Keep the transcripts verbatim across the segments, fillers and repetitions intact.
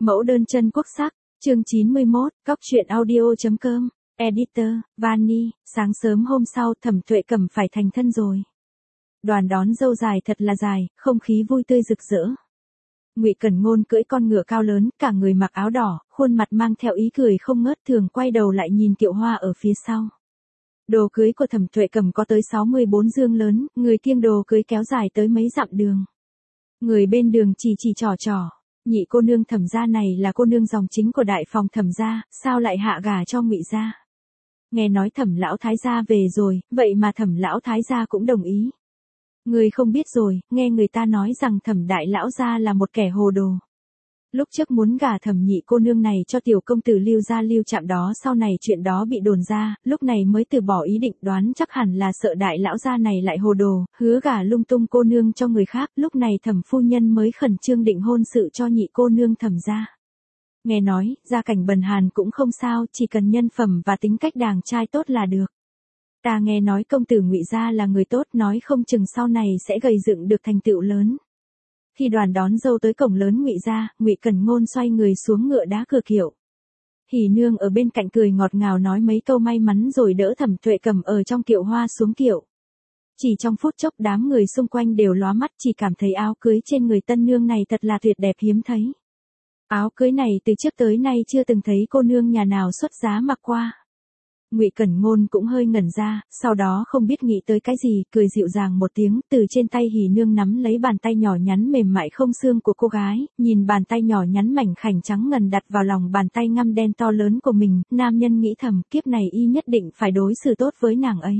Mẫu đơn chân quốc sắc, chương chín mươi mốt, cóc truyện audio.com, editor, Vani, sáng sớm hôm sau Thẩm Tuệ Cẩm phải thành thân rồi. Đoàn đón dâu dài thật là dài, không khí vui tươi rực rỡ. Ngụy Cẩn Ngôn cưỡi con ngựa cao lớn, cả người mặc áo đỏ, khuôn mặt mang theo ý cười không ngớt thường quay đầu lại nhìn Kiệu Hoa ở phía sau. Đồ cưới của Thẩm Tuệ Cẩm có tới sáu mươi bốn dương lớn, người kiêng đồ cưới kéo dài tới mấy dặm đường. Người bên đường chỉ chỉ trò trò, nhị cô nương Thẩm gia này là cô nương dòng chính của đại phòng Thẩm gia, sao lại hạ gả cho Ngụy gia? Nghe nói Thẩm lão thái gia về rồi, vậy mà Thẩm lão thái gia cũng đồng ý. Người không biết rồi, nghe người ta nói rằng Thẩm đại lão gia là một kẻ hồ đồ. Lúc trước muốn gả Thẩm nhị cô nương này cho tiểu công tử Lưu gia Lưu Trạm đó, sau này chuyện đó bị đồn ra, lúc này mới từ bỏ ý định, đoán chắc hẳn là sợ đại lão gia này lại hồ đồ, hứa gả lung tung cô nương cho người khác, lúc này Thẩm phu nhân mới khẩn trương định hôn sự cho nhị cô nương Thẩm gia. Nghe nói, gia cảnh bần hàn cũng không sao, chỉ cần nhân phẩm và tính cách đàng trai tốt là được. Ta nghe nói công tử Ngụy gia là người tốt, nói không chừng sau này sẽ gầy dựng được thành tựu lớn. Khi đoàn đón dâu tới cổng lớn Ngụy gia, Ngụy Cẩn Ngôn xoay người xuống ngựa đá cửa kiệu. Hỉ nương ở bên cạnh cười ngọt ngào nói mấy câu may mắn rồi đỡ Thẩm Tuệ Cẩm ở trong kiệu hoa xuống kiệu. Chỉ trong phút chốc đám người xung quanh đều lóa mắt, chỉ cảm thấy áo cưới trên người tân nương này thật là tuyệt đẹp hiếm thấy. Áo cưới này từ trước tới nay chưa từng thấy cô nương nhà nào xuất giá mặc qua. Ngụy Cẩn Ngôn cũng hơi ngẩn ra, sau đó không biết nghĩ tới cái gì, cười dịu dàng một tiếng, từ trên tay Hỉ nương nắm lấy bàn tay nhỏ nhắn mềm mại không xương của cô gái, nhìn bàn tay nhỏ nhắn mảnh khảnh trắng ngần đặt vào lòng bàn tay ngăm đen to lớn của mình, nam nhân nghĩ thầm, kiếp này y nhất định phải đối xử tốt với nàng ấy.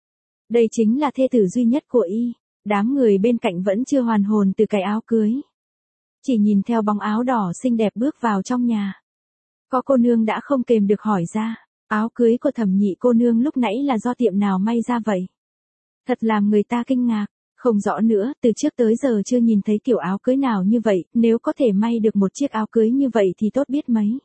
Đây chính là thê tử duy nhất của y. Đám người bên cạnh vẫn chưa hoàn hồn từ cái áo cưới, chỉ nhìn theo bóng áo đỏ xinh đẹp bước vào trong nhà. Có cô nương đã không kềm được hỏi ra, áo cưới của Thẩm nhị cô nương lúc nãy là do tiệm nào may ra vậy? Thật làm người ta kinh ngạc, không rõ nữa, từ trước tới giờ chưa nhìn thấy kiểu áo cưới nào như vậy, nếu có thể may được một chiếc áo cưới như vậy thì tốt biết mấy.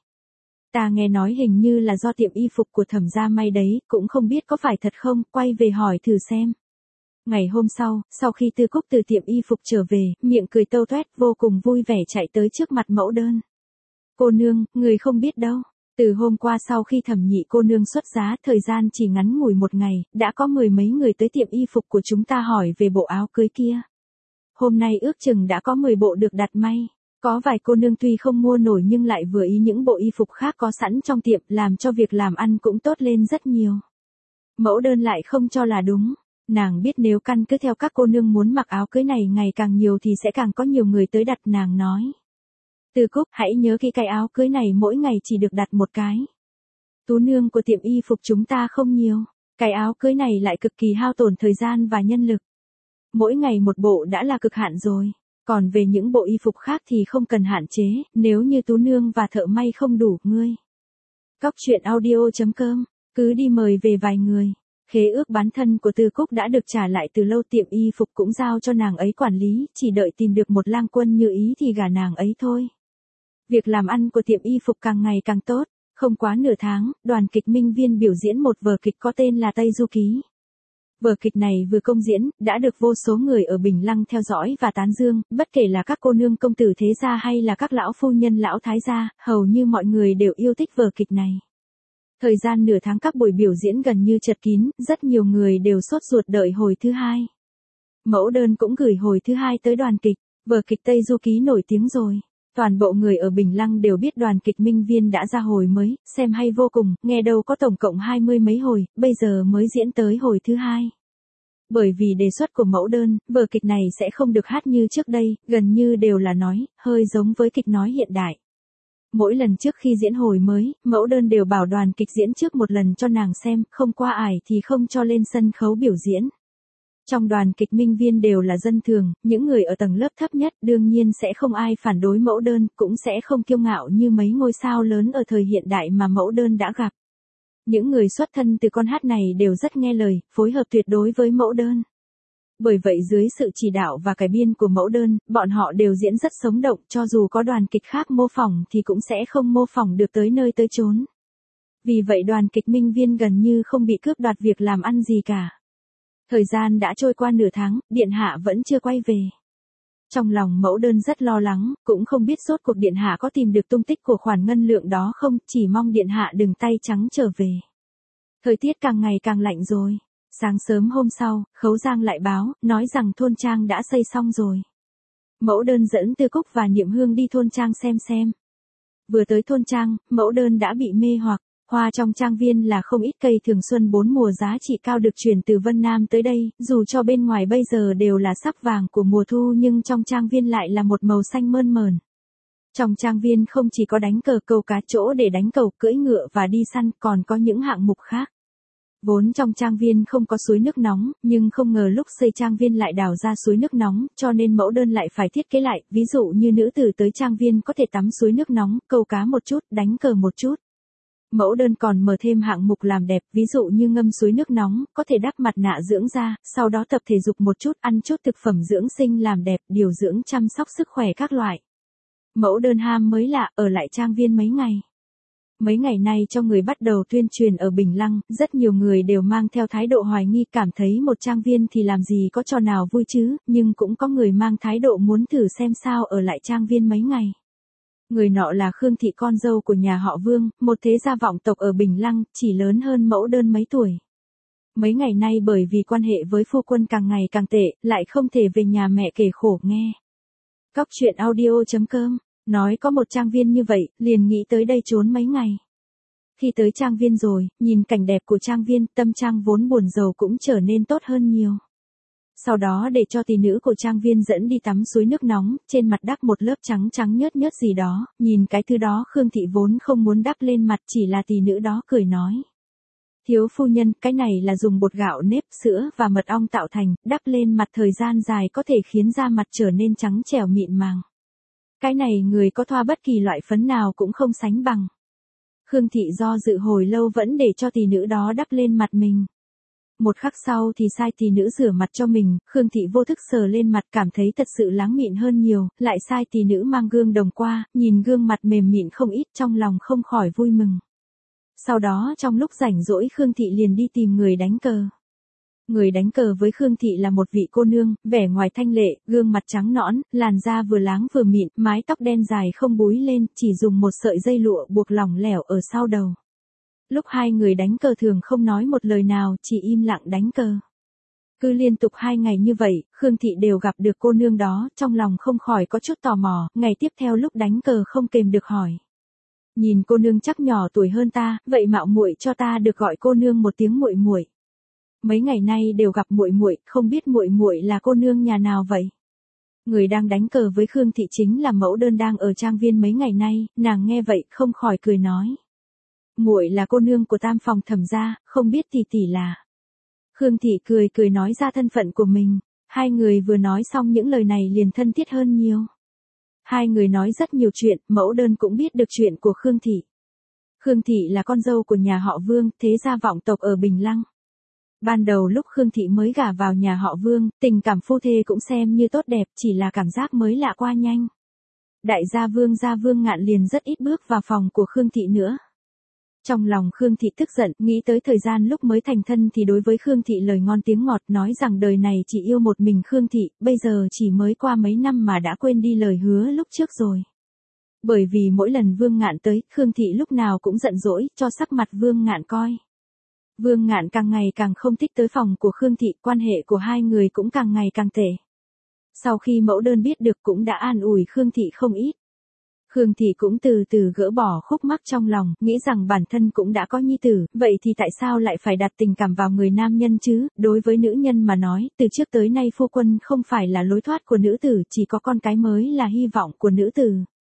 Ta nghe nói hình như là do tiệm y phục của Thẩm gia may đấy, cũng không biết có phải thật không, quay về hỏi thử xem. Ngày hôm sau, sau khi Tư Cúc từ tiệm y phục trở về, miệng cười tâu toét vô cùng vui vẻ chạy tới trước mặt mẫu đơn. Cô nương, người không biết đâu. Từ hôm qua sau khi Thẩm nhị cô nương xuất giá, thời gian chỉ ngắn ngủi một ngày, đã có mười mấy người tới tiệm y phục của chúng ta hỏi về bộ áo cưới kia. Hôm nay ước chừng đã có mười bộ được đặt may. Có vài cô nương tuy không mua nổi nhưng lại vừa ý những bộ y phục khác có sẵn trong tiệm, làm cho việc làm ăn cũng tốt lên rất nhiều. Mẫu đơn lại không cho là đúng. Nàng biết nếu căn cứ theo các cô nương muốn mặc áo cưới này ngày càng nhiều thì sẽ càng có nhiều người tới đặt, nàng nói. Tư Cúc, hãy nhớ kỹ cái áo cưới này mỗi ngày chỉ được đặt một cái. Tú nương của tiệm y phục chúng ta không nhiều, cái áo cưới này lại cực kỳ hao tổn thời gian và nhân lực. Mỗi ngày một bộ đã là cực hạn rồi, còn về những bộ y phục khác thì không cần hạn chế, nếu như tú nương và thợ may không đủ, ngươi. Cóc truyện audio.com, cứ đi mời về vài người. Khế ước bán thân của Tư Cúc đã được trả lại từ lâu, tiệm y phục cũng giao cho nàng ấy quản lý, chỉ đợi tìm được một lang quân như ý thì gả nàng ấy thôi. Việc làm ăn của tiệm y phục càng ngày càng tốt, không quá nửa tháng, đoàn kịch Minh Viên biểu diễn một vở kịch có tên là Tây Du Ký. Vở kịch này vừa công diễn, đã được vô số người ở Bình Lăng theo dõi và tán dương, bất kể là các cô nương công tử thế gia hay là các lão phu nhân lão thái gia, hầu như mọi người đều yêu thích vở kịch này. Thời gian nửa tháng các buổi biểu diễn gần như chật kín, rất nhiều người đều sốt ruột đợi hồi thứ hai. Mẫu đơn cũng gửi hồi thứ hai tới đoàn kịch, vở kịch Tây Du Ký nổi tiếng rồi. Toàn bộ người ở Bình Lăng đều biết đoàn kịch Minh Viên đã ra hồi mới, xem hay vô cùng, nghe đâu có tổng cộng hai mươi mấy hồi, bây giờ mới diễn tới hồi thứ hai. Bởi vì đề xuất của mẫu đơn, vở kịch này sẽ không được hát như trước đây, gần như đều là nói, hơi giống với kịch nói hiện đại. Mỗi lần trước khi diễn hồi mới, mẫu đơn đều bảo đoàn kịch diễn trước một lần cho nàng xem, không qua ải thì không cho lên sân khấu biểu diễn. Trong đoàn kịch Minh Viên đều là dân thường, những người ở tầng lớp thấp nhất, đương nhiên sẽ không ai phản đối mẫu đơn, cũng sẽ không kiêu ngạo như mấy ngôi sao lớn ở thời hiện đại mà mẫu đơn đã gặp. Những người xuất thân từ con hát này đều rất nghe lời, phối hợp tuyệt đối với mẫu đơn. Bởi vậy dưới sự chỉ đạo và cải biên của mẫu đơn, bọn họ đều diễn rất sống động, cho dù có đoàn kịch khác mô phỏng thì cũng sẽ không mô phỏng được tới nơi tới chốn. Vì vậy đoàn kịch Minh Viên gần như không bị cướp đoạt việc làm ăn gì cả. Thời gian đã trôi qua nửa tháng, điện hạ vẫn chưa quay về. Trong lòng mẫu đơn rất lo lắng, cũng không biết rốt cuộc điện hạ có tìm được tung tích của khoản ngân lượng đó không, chỉ mong điện hạ đừng tay trắng trở về. Thời tiết càng ngày càng lạnh rồi. Sáng sớm hôm sau, Khấu Giang lại báo, nói rằng thôn trang đã xây xong rồi. Mẫu đơn dẫn Tư Cúc và Niệm Hương đi thôn trang xem xem. Vừa tới thôn trang, mẫu đơn đã bị mê hoặc. Hoa trong trang viên là không ít cây thường xuân bốn mùa giá trị cao được chuyển từ Vân Nam tới đây, dù cho bên ngoài bây giờ đều là sắc vàng của mùa thu nhưng trong trang viên lại là một màu xanh mơn mởn. Trong trang viên không chỉ có đánh cờ câu cá chỗ để đánh cầu, cưỡi ngựa và đi săn, còn có những hạng mục khác. Vốn trong trang viên không có suối nước nóng, nhưng không ngờ lúc xây trang viên lại đào ra suối nước nóng, cho nên mẫu đơn lại phải thiết kế lại, ví dụ như nữ tử tới trang viên có thể tắm suối nước nóng, câu cá một chút, đánh cờ một chút. Mẫu đơn còn mở thêm hạng mục làm đẹp, ví dụ như ngâm suối nước nóng, có thể đắp mặt nạ dưỡng da, sau đó tập thể dục một chút, ăn chút thực phẩm dưỡng sinh làm đẹp, điều dưỡng chăm sóc sức khỏe các loại. Mẫu đơn ham mới lạ, ở lại trang viên mấy ngày. Mấy ngày nay cho người bắt đầu tuyên truyền ở Bình Lăng, rất nhiều người đều mang theo thái độ hoài nghi, cảm thấy một trang viên thì làm gì có trò nào vui chứ, nhưng cũng có người mang thái độ muốn thử xem sao ở lại trang viên mấy ngày. Người nọ là Khương Thị, con dâu của nhà họ Vương, một thế gia vọng tộc ở Bình Lăng, chỉ lớn hơn mẫu đơn mấy tuổi. Mấy ngày nay bởi vì quan hệ với phu quân càng ngày càng tệ, lại không thể về nhà mẹ kể khổ nghe. Cóc truyện audio chấm com nói có một trang viên như vậy, liền nghĩ tới đây trốn mấy ngày. Khi tới trang viên rồi, nhìn cảnh đẹp của trang viên, tâm trang vốn buồn rầu cũng trở nên tốt hơn nhiều. Sau đó để cho tỷ nữ của trang viên dẫn đi tắm suối nước nóng, trên mặt đắp một lớp trắng trắng nhớt nhớt gì đó, nhìn cái thứ đó Khương Thị vốn không muốn đắp lên mặt, chỉ là tỷ nữ đó cười nói. Thiếu phu nhân, cái này là dùng bột gạo nếp, sữa và mật ong tạo thành, đắp lên mặt thời gian dài có thể khiến da mặt trở nên trắng trẻo mịn màng. Cái này người có thoa bất kỳ loại phấn nào cũng không sánh bằng. Khương Thị do dự hồi lâu vẫn để cho tỷ nữ đó đắp lên mặt mình. Một khắc sau thì sai tỷ nữ rửa mặt cho mình, Khương Thị vô thức sờ lên mặt cảm thấy thật sự láng mịn hơn nhiều, lại sai tỷ nữ mang gương đồng qua, nhìn gương mặt mềm mịn không ít, trong lòng không khỏi vui mừng. Sau đó trong lúc rảnh rỗi Khương Thị liền đi tìm người đánh cờ. Người đánh cờ với Khương Thị là một vị cô nương, vẻ ngoài thanh lệ, gương mặt trắng nõn, làn da vừa láng vừa mịn, mái tóc đen dài không búi lên, chỉ dùng một sợi dây lụa buộc lỏng lẻo ở sau đầu. Lúc hai người đánh cờ thường không nói một lời nào, chỉ im lặng đánh cờ. Cứ liên tục hai ngày như vậy, Khương Thị đều gặp được cô nương đó, trong lòng không khỏi có chút tò mò, ngày tiếp theo lúc đánh cờ không kềm được hỏi. Nhìn cô nương chắc nhỏ tuổi hơn ta, vậy mạo muội cho ta được gọi cô nương một tiếng muội muội. Mấy ngày nay đều gặp muội muội, không biết muội muội là cô nương nhà nào vậy? Người đang đánh cờ với Khương Thị chính là mẫu đơn đang ở trang viên mấy ngày nay, nàng nghe vậy không khỏi cười nói. Muội là cô nương của tam phòng Thẩm gia, không biết tỷ tỷ là. Khương Thị cười cười nói ra thân phận của mình, hai người vừa nói xong những lời này liền thân thiết hơn nhiều. Hai người nói rất nhiều chuyện, mẫu đơn cũng biết được chuyện của Khương Thị. Khương Thị là con dâu của nhà họ Vương, thế gia vọng tộc ở Bình Lăng. Ban đầu lúc Khương Thị mới gả vào nhà họ Vương, tình cảm phu thê cũng xem như tốt đẹp, chỉ là cảm giác mới lạ qua nhanh. Đại gia Vương gia Vương Ngạn liền rất ít bước vào phòng của Khương Thị nữa. Trong lòng Khương Thị tức giận, nghĩ tới thời gian lúc mới thành thân thì đối với Khương Thị lời ngon tiếng ngọt, nói rằng đời này chỉ yêu một mình Khương Thị, bây giờ chỉ mới qua mấy năm mà đã quên đi lời hứa lúc trước rồi. Bởi vì mỗi lần Vương Ngạn tới, Khương Thị lúc nào cũng giận dỗi, cho sắc mặt Vương Ngạn coi. Vương Ngạn càng ngày càng không thích tới phòng của Khương Thị, quan hệ của hai người cũng càng ngày càng tệ. Sau khi mẫu đơn biết được cũng đã an ủi Khương Thị không ít. Khương Thị cũng từ từ gỡ bỏ khúc mắc trong lòng, nghĩ rằng bản thân cũng đã có nhi tử, vậy thì tại sao lại phải đặt tình cảm vào người nam nhân chứ, đối với nữ nhân mà nói, từ trước tới nay phu quân không phải là lối thoát của nữ tử, chỉ có con cái mới là hy vọng của nữ tử.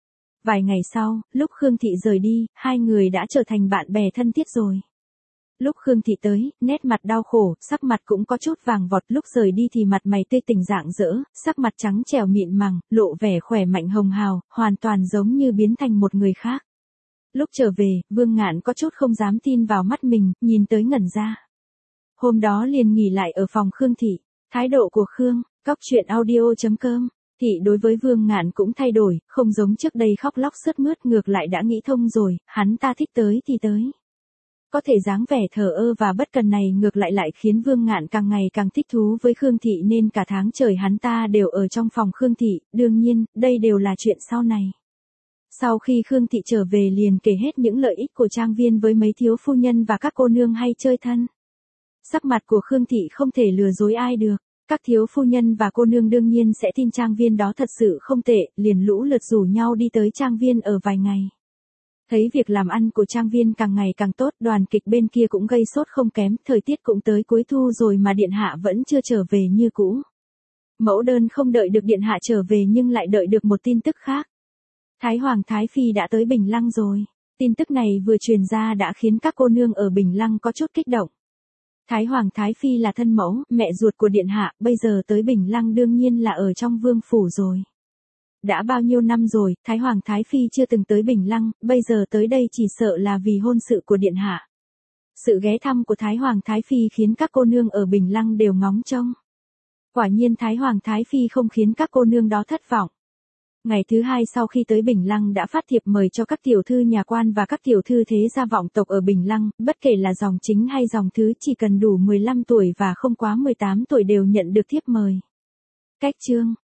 Vài ngày sau, lúc Khương Thị rời đi, hai người đã trở thành bạn bè thân thiết rồi. Lúc Khương Thị tới, nét mặt đau khổ, sắc mặt cũng có chút vàng vọt, lúc rời đi thì mặt mày tươi tỉnh rạng rỡ, sắc mặt trắng trẻo mịn màng, lộ vẻ khỏe mạnh hồng hào, hoàn toàn giống như biến thành một người khác. Lúc trở về, Vương Ngạn có chút không dám tin vào mắt mình, nhìn tới ngẩn ra. Hôm đó liền nghỉ lại ở phòng Khương Thị, thái độ của Khương, cóc truyện audio chấm com. Thị đối với Vương Ngạn cũng thay đổi, không giống trước đây khóc lóc sướt mướt, ngược lại đã nghĩ thông rồi, hắn ta thích tới thì tới. Có thể dáng vẻ thờ ơ và bất cần này ngược lại lại khiến Vương Ngạn càng ngày càng thích thú với Khương Thị nên cả tháng trời hắn ta đều ở trong phòng Khương Thị, đương nhiên, đây đều là chuyện sau này. Sau khi Khương Thị trở về liền kể hết những lợi ích của trang viên với mấy thiếu phu nhân và các cô nương hay chơi thân. Sắc mặt của Khương Thị không thể lừa dối ai được. Các thiếu phu nhân và cô nương đương nhiên sẽ tin trang viên đó thật sự không tệ, liền lũ lượt rủ nhau đi tới trang viên ở vài ngày. Thấy việc làm ăn của trang viên càng ngày càng tốt, đoàn kịch bên kia cũng gây sốt không kém, thời tiết cũng tới cuối thu rồi mà điện hạ vẫn chưa trở về như cũ. Mẫu đơn không đợi được điện hạ trở về nhưng lại đợi được một tin tức khác. Thái Hoàng Thái Phi đã tới Bình Lăng rồi. Tin tức này vừa truyền ra đã khiến các cô nương ở Bình Lăng có chút kích động. Thái Hoàng Thái Phi là thân mẫu, mẹ ruột của điện hạ, bây giờ tới Bình Lăng đương nhiên là ở trong vương phủ rồi. Đã bao nhiêu năm rồi, Thái Hoàng Thái Phi chưa từng tới Bình Lăng, bây giờ tới đây chỉ sợ là vì hôn sự của điện hạ. Sự ghé thăm của Thái Hoàng Thái Phi khiến các cô nương ở Bình Lăng đều ngóng trông. Quả nhiên Thái Hoàng Thái Phi không khiến các cô nương đó thất vọng. Ngày thứ hai sau khi tới Bình Lăng đã phát thiệp mời cho các tiểu thư nhà quan và các tiểu thư thế gia vọng tộc ở Bình Lăng, bất kể là dòng chính hay dòng thứ chỉ cần đủ mười lăm tuổi và không quá mười tám tuổi đều nhận được thiếp mời. Cách chương